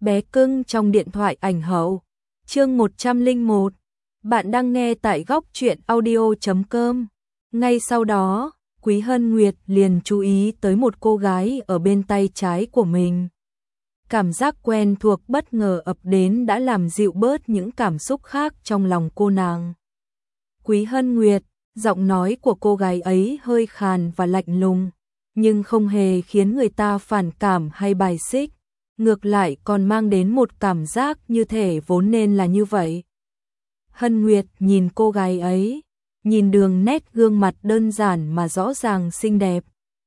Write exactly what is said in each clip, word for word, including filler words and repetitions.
Bé cưng trong điện thoại ảnh hậu. Chương một trăm lẻ một. Bạn đang nghe tại góc truyện audio chấm com. Ngay sau đó, Quý Hân Nguyệt liền chú ý tới một cô gái ở bên tay trái của mình. Cảm giác quen thuộc bất ngờ ập đến đã làm dịu bớt những cảm xúc khác trong lòng cô nàng. Quý Hân Nguyệt, giọng nói của cô gái ấy hơi khàn và lạnh lùng, nhưng không hề khiến người ta phản cảm hay bài xích. Ngược lại còn mang đến một cảm giác như thể vốn nên là như vậy. Hân Nguyệt nhìn cô gái ấy, nhìn đường nét gương mặt đơn giản mà rõ ràng xinh đẹp.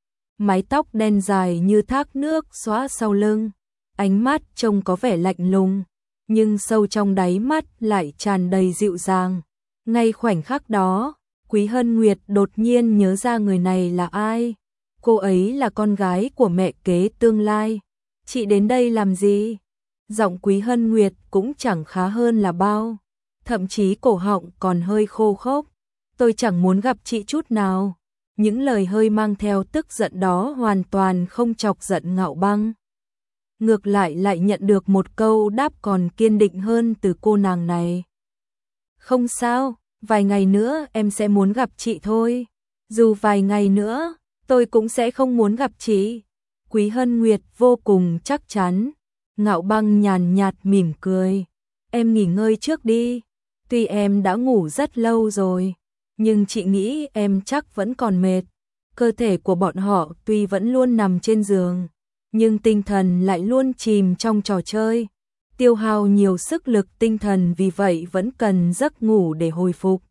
Mái tóc đen dài như thác nước xõa sau lưng, ánh mắt trông có vẻ lạnh lùng, nhưng sâu trong đáy mắt lại tràn đầy dịu dàng. Ngay khoảnh khắc đó, Quý Hân Nguyệt đột nhiên nhớ ra người này là ai. Cô ấy là con gái của mẹ kế tương lai. Chị đến đây làm gì? Giọng Quý Hân Nguyệt cũng chẳng khá hơn là bao, thậm chí cổ họng còn hơi khô khốc. Tôi chẳng muốn gặp chị chút nào. Những lời hơi mang theo tức giận đó hoàn toàn không chọc giận Ngạo Băng. Ngược lại lại nhận được một câu đáp còn kiên định hơn từ cô nàng này. Không sao, vài ngày nữa em sẽ muốn gặp chị thôi. Dù vài ngày nữa, tôi cũng sẽ không muốn gặp chị. Quý Hân Nguyệt vô cùng chắc chắn. Ngạo Băng nhàn nhạt mỉm cười. Em nghỉ ngơi trước đi. Tuy em đã ngủ rất lâu rồi, nhưng chị nghĩ em chắc vẫn còn mệt. Cơ thể của bọn họ tuy vẫn luôn nằm trên giường, nhưng tinh thần lại luôn chìm trong trò chơi, tiêu hao nhiều sức lực tinh thần, vì vậy vẫn cần giấc ngủ để hồi phục.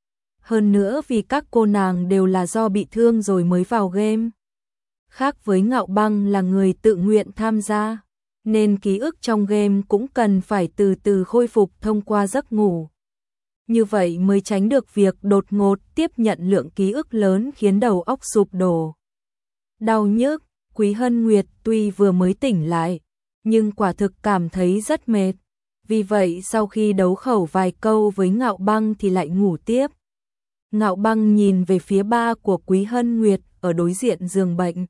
Hơn nữa vì các cô nàng đều là do bị thương rồi mới vào game. Khác với Ngạo Băng là người tự nguyện tham gia, nên ký ức trong game cũng cần phải từ từ khôi phục thông qua giấc ngủ. Như vậy mới tránh được việc đột ngột tiếp nhận lượng ký ức lớn khiến đầu óc sụp đổ. Đau nhức, Quý Hân Nguyệt tuy vừa mới tỉnh lại, nhưng quả thực cảm thấy rất mệt. Vì vậy sau khi đấu khẩu vài câu với Ngạo Băng thì lại ngủ tiếp. Ngạo Băng nhìn về phía ba của Quý Hân Nguyệt ở đối diện giường bệnh.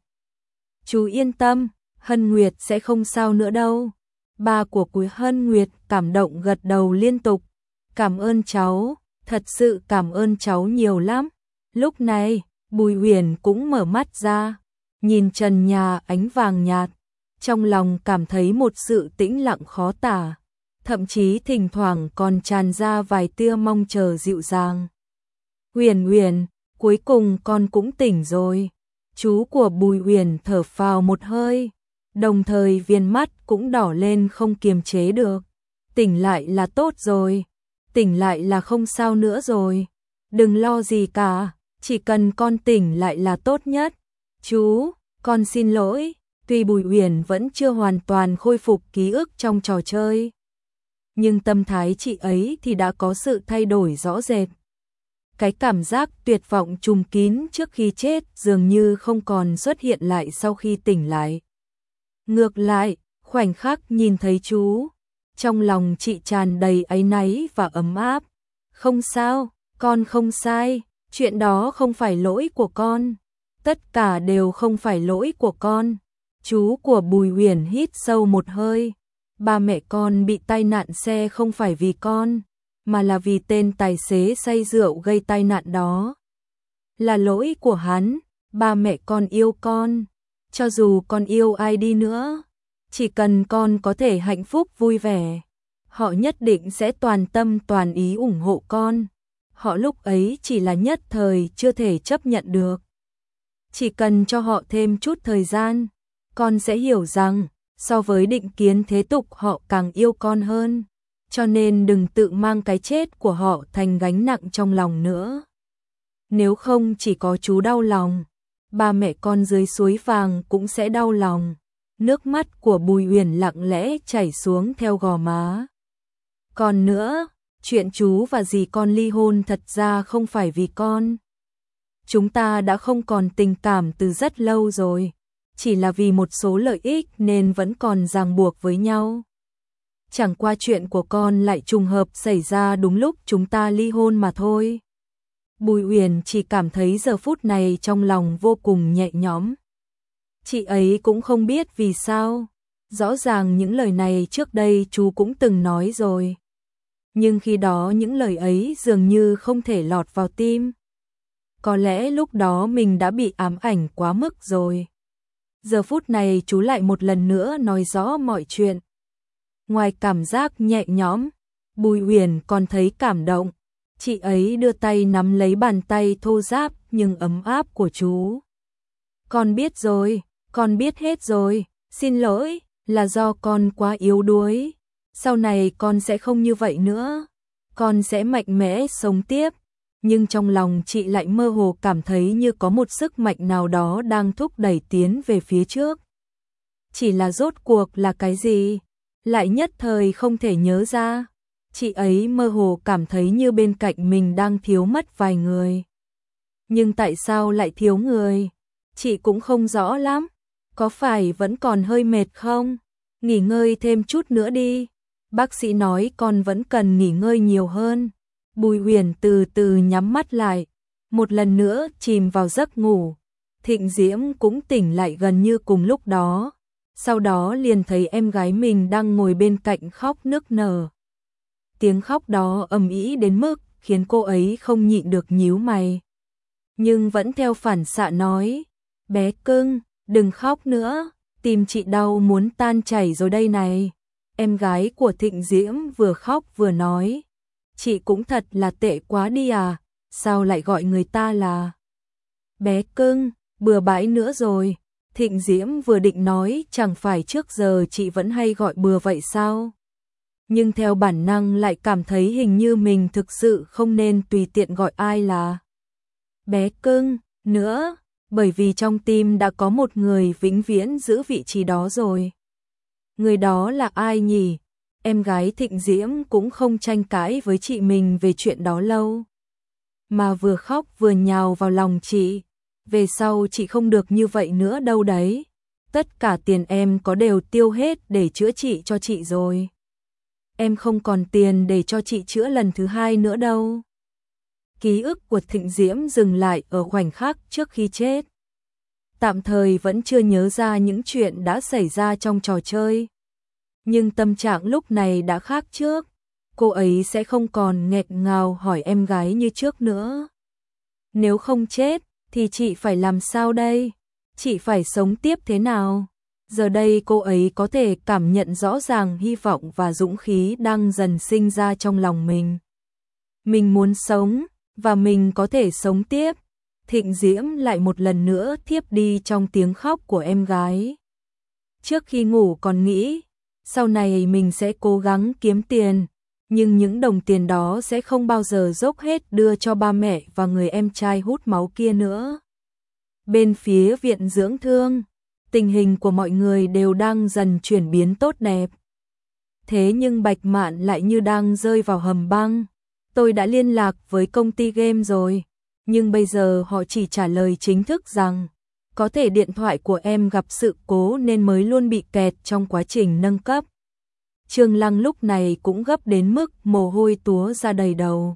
Chú yên tâm, Hân Nguyệt sẽ không sao nữa đâu. Ba của Quý Hân Nguyệt cảm động gật đầu liên tục. Cảm ơn cháu, thật sự cảm ơn cháu nhiều lắm. Lúc này, Bùi Huyền cũng mở mắt ra, nhìn trần nhà ánh vàng nhạt, trong lòng cảm thấy một sự tĩnh lặng khó tả, thậm chí thỉnh thoảng còn tràn ra vài tia mong chờ dịu dàng. Huyền Huyền, cuối cùng con cũng tỉnh rồi. Chú của Bùi Huyền thở phào một hơi, đồng thời viên mắt cũng đỏ lên không kiềm chế được. Tỉnh lại là tốt rồi, tỉnh lại là không sao nữa rồi. Đừng lo gì cả, chỉ cần con tỉnh lại là tốt nhất. Chú, con xin lỗi. Tuy Bùi Huyền vẫn chưa hoàn toàn khôi phục ký ức trong trò chơi, nhưng tâm thái chị ấy thì đã có sự thay đổi rõ rệt. Cái cảm giác tuyệt vọng trùm kín trước khi chết dường như không còn xuất hiện lại sau khi tỉnh lại. Ngược lại, khoảnh khắc nhìn thấy chú, trong lòng chị tràn đầy áy náy và ấm áp. Không sao, con không sai, chuyện đó không phải lỗi của con. Tất cả đều không phải lỗi của con. Chú của Bùi Huyền hít sâu một hơi. Ba mẹ con bị tai nạn xe không phải vì con, mà là vì tên tài xế say rượu gây tai nạn đó. Là lỗi của hắn. Ba mẹ con yêu con. Cho dù con yêu ai đi nữa, chỉ cần con có thể hạnh phúc vui vẻ, họ nhất định sẽ toàn tâm toàn ý ủng hộ con. Họ lúc ấy chỉ là nhất thời chưa thể chấp nhận được. Chỉ cần cho họ thêm chút thời gian, con sẽ hiểu rằng so với định kiến thế tục họ càng yêu con hơn. Cho nên đừng tự mang cái chết của họ thành gánh nặng trong lòng nữa. Nếu không chỉ có chú đau lòng, ba mẹ con dưới suối vàng cũng sẽ đau lòng. Nước mắt của Bùi Huyền lặng lẽ chảy xuống theo gò má. Còn nữa, chuyện chú và dì con ly hôn thật ra không phải vì con. Chúng ta đã không còn tình cảm từ rất lâu rồi, chỉ là vì một số lợi ích nên vẫn còn ràng buộc với nhau. Chẳng qua chuyện của con lại trùng hợp xảy ra đúng lúc chúng ta ly hôn mà thôi. Bùi Huyền chỉ cảm thấy giờ phút này trong lòng vô cùng nhẹ nhõm. Chị ấy cũng không biết vì sao, Rõ ràng những lời này trước đây chú cũng từng nói rồi. Nhưng khi đó những lời ấy dường như không thể lọt vào tim. Có lẽ lúc đó mình đã bị ám ảnh quá mức rồi. Giờ phút này chú lại một lần nữa nói rõ mọi chuyện. Ngoài cảm giác nhẹ nhõm, Bùi Huyền còn thấy cảm động. Chị ấy đưa tay nắm lấy bàn tay thô ráp nhưng ấm áp của chú. Con biết rồi, con biết hết rồi, xin lỗi, là do con quá yếu đuối. Sau này con sẽ không như vậy nữa, con sẽ mạnh mẽ sống tiếp. Nhưng trong lòng chị lại mơ hồ cảm thấy như có một sức mạnh nào đó đang thúc đẩy tiến về phía trước. Chỉ là rốt cuộc là cái gì? Lại nhất thời không thể nhớ ra. Chị ấy mơ hồ cảm thấy như bên cạnh mình đang thiếu mất vài người. Nhưng tại sao lại thiếu người? Chị cũng không rõ lắm. Có phải vẫn còn hơi mệt không? Nghỉ ngơi thêm chút nữa đi. Bác sĩ nói con vẫn cần nghỉ ngơi nhiều hơn. Bùi Huyền từ từ nhắm mắt lại, một lần nữa chìm vào giấc ngủ. Thịnh Diễm cũng tỉnh lại gần như cùng lúc đó. Sau đó liền thấy em gái mình đang ngồi bên cạnh khóc nức nở. Tiếng khóc đó ầm ĩ đến mức khiến cô ấy không nhịn được nhíu mày. Nhưng vẫn theo phản xạ nói, bé cưng, đừng khóc nữa, tim chị đau muốn tan chảy rồi đây này. Em gái của Thịnh Diễm vừa khóc vừa nói, chị cũng thật là tệ quá đi à, sao lại gọi người ta là bé cưng, bừa bãi nữa rồi. Thịnh Diễm vừa định nói chẳng phải trước giờ chị vẫn hay gọi bừa vậy sao? Nhưng theo bản năng lại cảm thấy hình như mình thực sự không nên tùy tiện gọi ai là bé cưng nữa, bởi vì trong tim đã có một người vĩnh viễn giữ vị trí đó rồi. Người đó là ai nhỉ? Em gái Thịnh Diễm cũng không tranh cãi với chị mình về chuyện đó lâu, mà vừa khóc vừa nhào vào lòng chị. Về sau chị không được như vậy nữa đâu đấy. Tất cả tiền em có đều tiêu hết để chữa trị cho chị rồi. Em không còn tiền để cho chị chữa lần thứ hai nữa đâu. Ký ức của Thịnh Diễm dừng lại ở khoảnh khắc trước khi chết. Tạm thời vẫn chưa nhớ ra những chuyện đã xảy ra trong trò chơi. Nhưng tâm trạng lúc này đã khác trước. Cô ấy sẽ không còn nghẹn ngào hỏi em gái như trước nữa. Nếu không chết, thì chị phải làm sao đây? Chị phải sống tiếp thế nào? Giờ đây cô ấy có thể cảm nhận rõ ràng hy vọng và dũng khí đang dần sinh ra trong lòng mình. Mình muốn sống, và mình có thể sống tiếp. Thịnh Diễm lại một lần nữa thiếp đi trong tiếng khóc của em gái. Trước khi ngủ còn nghĩ, sau này mình sẽ cố gắng kiếm tiền, nhưng những đồng tiền đó sẽ không bao giờ dốc hết đưa cho ba mẹ và người em trai hút máu kia nữa. Bên phía viện dưỡng thương, tình hình của mọi người đều đang dần chuyển biến tốt đẹp. Thế nhưng Bạch Mạn lại như đang rơi vào hầm băng. Tôi đã liên lạc với công ty game rồi, nhưng bây giờ họ chỉ trả lời chính thức rằng có thể điện thoại của em gặp sự cố nên mới luôn bị kẹt trong quá trình nâng cấp. Trương Lăng lúc này cũng gấp đến mức mồ hôi túa ra đầy đầu.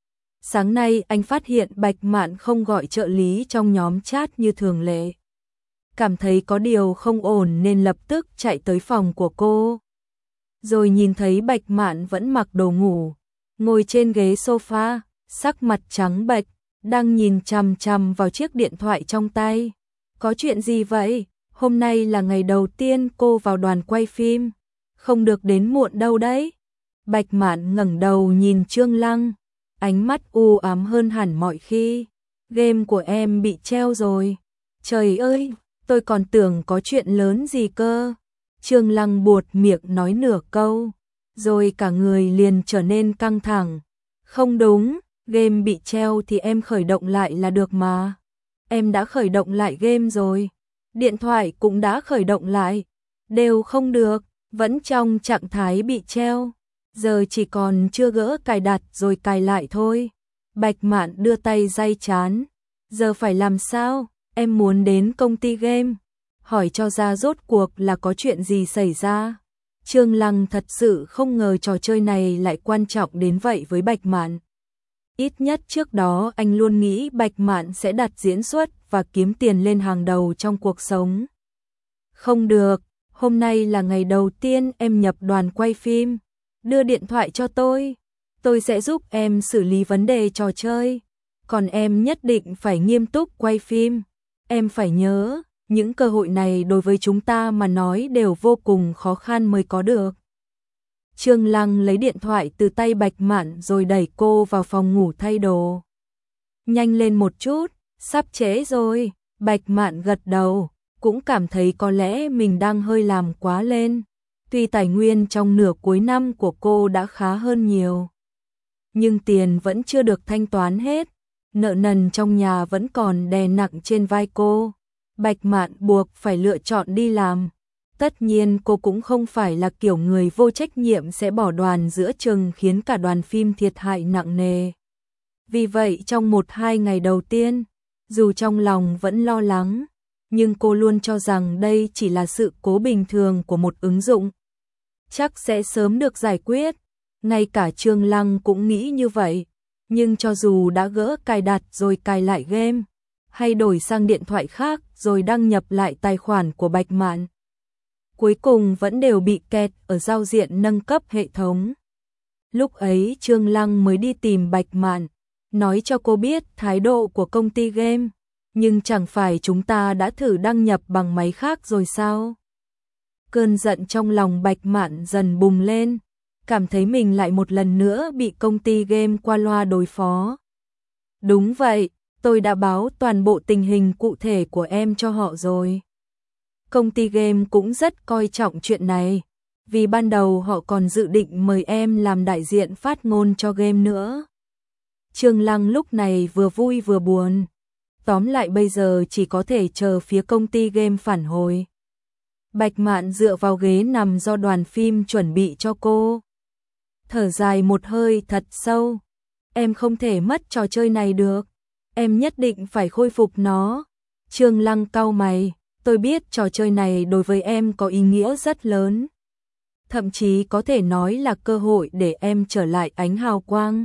Sáng nay anh phát hiện Bạch Mạn không gọi trợ lý trong nhóm chat như thường lệ. Cảm thấy có điều không ổn nên lập tức chạy tới phòng của cô. Rồi nhìn thấy Bạch Mạn vẫn mặc đồ ngủ, ngồi trên ghế sofa, sắc mặt trắng bệch, đang nhìn chằm chằm vào chiếc điện thoại trong tay. Có chuyện gì vậy? Hôm nay là ngày đầu tiên cô vào đoàn quay phim, không được đến muộn đâu đấy. Bạch Mạn ngẩng đầu nhìn Trương Lăng, ánh mắt u ám hơn hẳn mọi khi. Game của em bị treo rồi. Trời ơi, tôi còn tưởng có chuyện lớn gì cơ. Trương Lăng buột miệng nói nửa câu, rồi cả người liền trở nên căng thẳng. Không đúng, game bị treo thì em khởi động lại là được mà. Em đã khởi động lại game rồi. Điện thoại cũng đã khởi động lại. Đều không được, vẫn trong trạng thái bị treo. Giờ chỉ còn chưa gỡ cài đặt rồi cài lại thôi. Bạch Mạn đưa tay day chán. Giờ phải làm sao? Em muốn đến công ty game, hỏi cho ra rốt cuộc là có chuyện gì xảy ra. Trương Lăng thật sự không ngờ trò chơi này lại quan trọng đến vậy với Bạch Mạn. Ít nhất trước đó anh luôn nghĩ Bạch Mạn sẽ đặt diễn xuất và kiếm tiền lên hàng đầu trong cuộc sống. Không được, hôm nay là ngày đầu tiên em nhập đoàn quay phim, đưa điện thoại cho tôi, tôi sẽ giúp em xử lý vấn đề trò chơi, còn em nhất định phải nghiêm túc quay phim, em phải nhớ, những cơ hội này đối với chúng ta mà nói đều vô cùng khó khăn mới có được. Trương Lăng lấy điện thoại từ tay Bạch Mạn rồi đẩy cô vào phòng ngủ thay đồ. Nhanh lên một chút, sắp trễ rồi, Bạch Mạn gật đầu, cũng cảm thấy có lẽ mình đang hơi làm quá lên. Tuy tài nguyên trong nửa cuối năm của cô đã khá hơn nhiều, nhưng tiền vẫn chưa được thanh toán hết, nợ nần trong nhà vẫn còn đè nặng trên vai cô. Bạch Mạn buộc phải lựa chọn đi làm. Tất nhiên cô cũng không phải là kiểu người vô trách nhiệm sẽ bỏ đoàn giữa chừng khiến cả đoàn phim thiệt hại nặng nề. Vì vậy trong một hai ngày đầu tiên, dù trong lòng vẫn lo lắng, nhưng cô luôn cho rằng đây chỉ là sự cố bình thường của một ứng dụng. Chắc sẽ sớm được giải quyết. Ngay cả Trương Lăng cũng nghĩ như vậy. Nhưng cho dù đã gỡ cài đặt rồi cài lại game, hay đổi sang điện thoại khác rồi đăng nhập lại tài khoản của Bạch Mạn, cuối cùng vẫn đều bị kẹt ở giao diện nâng cấp hệ thống. Lúc ấy Trương Lăng mới đi tìm Bạch Mạn, nói cho cô biết thái độ của công ty game, nhưng chẳng phải chúng ta đã thử đăng nhập bằng máy khác rồi sao? Cơn giận trong lòng Bạch Mạn dần bùng lên, cảm thấy mình lại một lần nữa bị công ty game qua loa đối phó. Đúng vậy, tôi đã báo toàn bộ tình hình cụ thể của em cho họ rồi. Công ty game cũng rất coi trọng chuyện này, vì ban đầu họ còn dự định mời em làm đại diện phát ngôn cho game nữa. Trương Lăng lúc này vừa vui vừa buồn. Tóm lại bây giờ chỉ có thể chờ phía công ty game phản hồi. Bạch Mạn dựa vào ghế nằm do đoàn phim chuẩn bị cho cô. Thở dài một hơi thật sâu. Em không thể mất trò chơi này được. Em nhất định phải khôi phục nó. Trương Lăng cau mày. Tôi biết trò chơi này đối với em có ý nghĩa rất lớn. Thậm chí có thể nói là cơ hội để em trở lại ánh hào quang.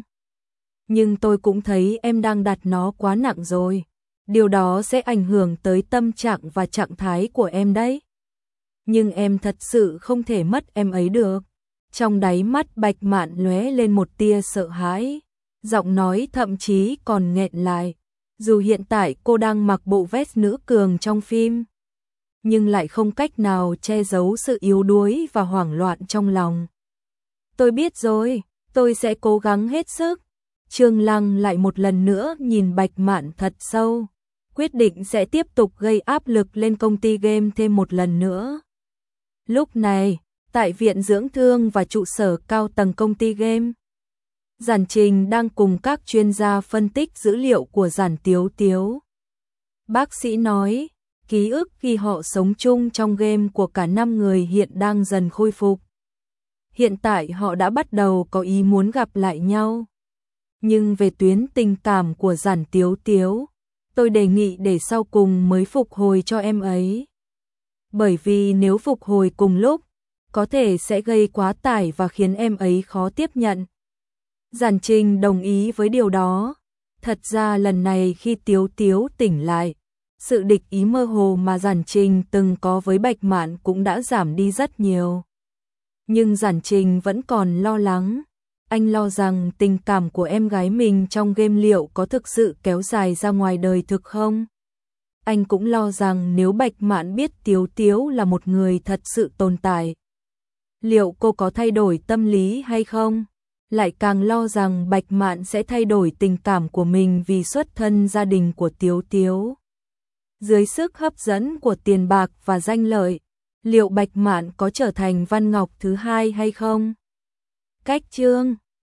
Nhưng tôi cũng thấy em đang đặt nó quá nặng rồi. Điều đó sẽ ảnh hưởng tới tâm trạng và trạng thái của em đấy. Nhưng em thật sự không thể mất em ấy được. Trong đáy mắt Bạch Mạn lóe lên một tia sợ hãi. Giọng nói thậm chí còn nghẹn lại. Dù hiện tại cô đang mặc bộ vest nữ cường trong phim, nhưng lại không cách nào che giấu sự yếu đuối và hoảng loạn trong lòng. Tôi biết rồi, tôi sẽ cố gắng hết sức. Trương Lăng lại một lần nữa nhìn Bạch Mạn thật sâu, quyết định sẽ tiếp tục gây áp lực lên công ty game thêm một lần nữa. Lúc này, tại viện dưỡng thương và trụ sở cao tầng công ty game, Giản Trình đang cùng các chuyên gia phân tích dữ liệu của Giản Tiếu Tiếu. Bác sĩ nói, ký ức khi họ sống chung trong game của cả năm người hiện đang dần khôi phục. Hiện tại họ đã bắt đầu có ý muốn gặp lại nhau. Nhưng về tuyến tình cảm của Giản Tiếu Tiếu, tôi đề nghị để sau cùng mới phục hồi cho em ấy. Bởi vì nếu phục hồi cùng lúc, có thể sẽ gây quá tải và khiến em ấy khó tiếp nhận. Giản Trình đồng ý với điều đó. Thật ra lần này khi Tiếu Tiếu tỉnh lại, sự địch ý mơ hồ mà Giản Trình từng có với Bạch Mạn cũng đã giảm đi rất nhiều. Nhưng Giản Trình vẫn còn lo lắng. Anh lo rằng tình cảm của em gái mình trong game liệu có thực sự kéo dài ra ngoài đời thực không? Anh cũng lo rằng nếu Bạch Mạn biết Tiếu Tiếu là một người thật sự tồn tại, liệu cô có thay đổi tâm lý hay không? Lại càng lo rằng Bạch Mạn sẽ thay đổi tình cảm của mình vì xuất thân gia đình của Tiếu Tiếu. Dưới sức hấp dẫn của tiền bạc và danh lợi, liệu Bạch Mạn có trở thành Văn Ngọc thứ hai hay không? Cách chương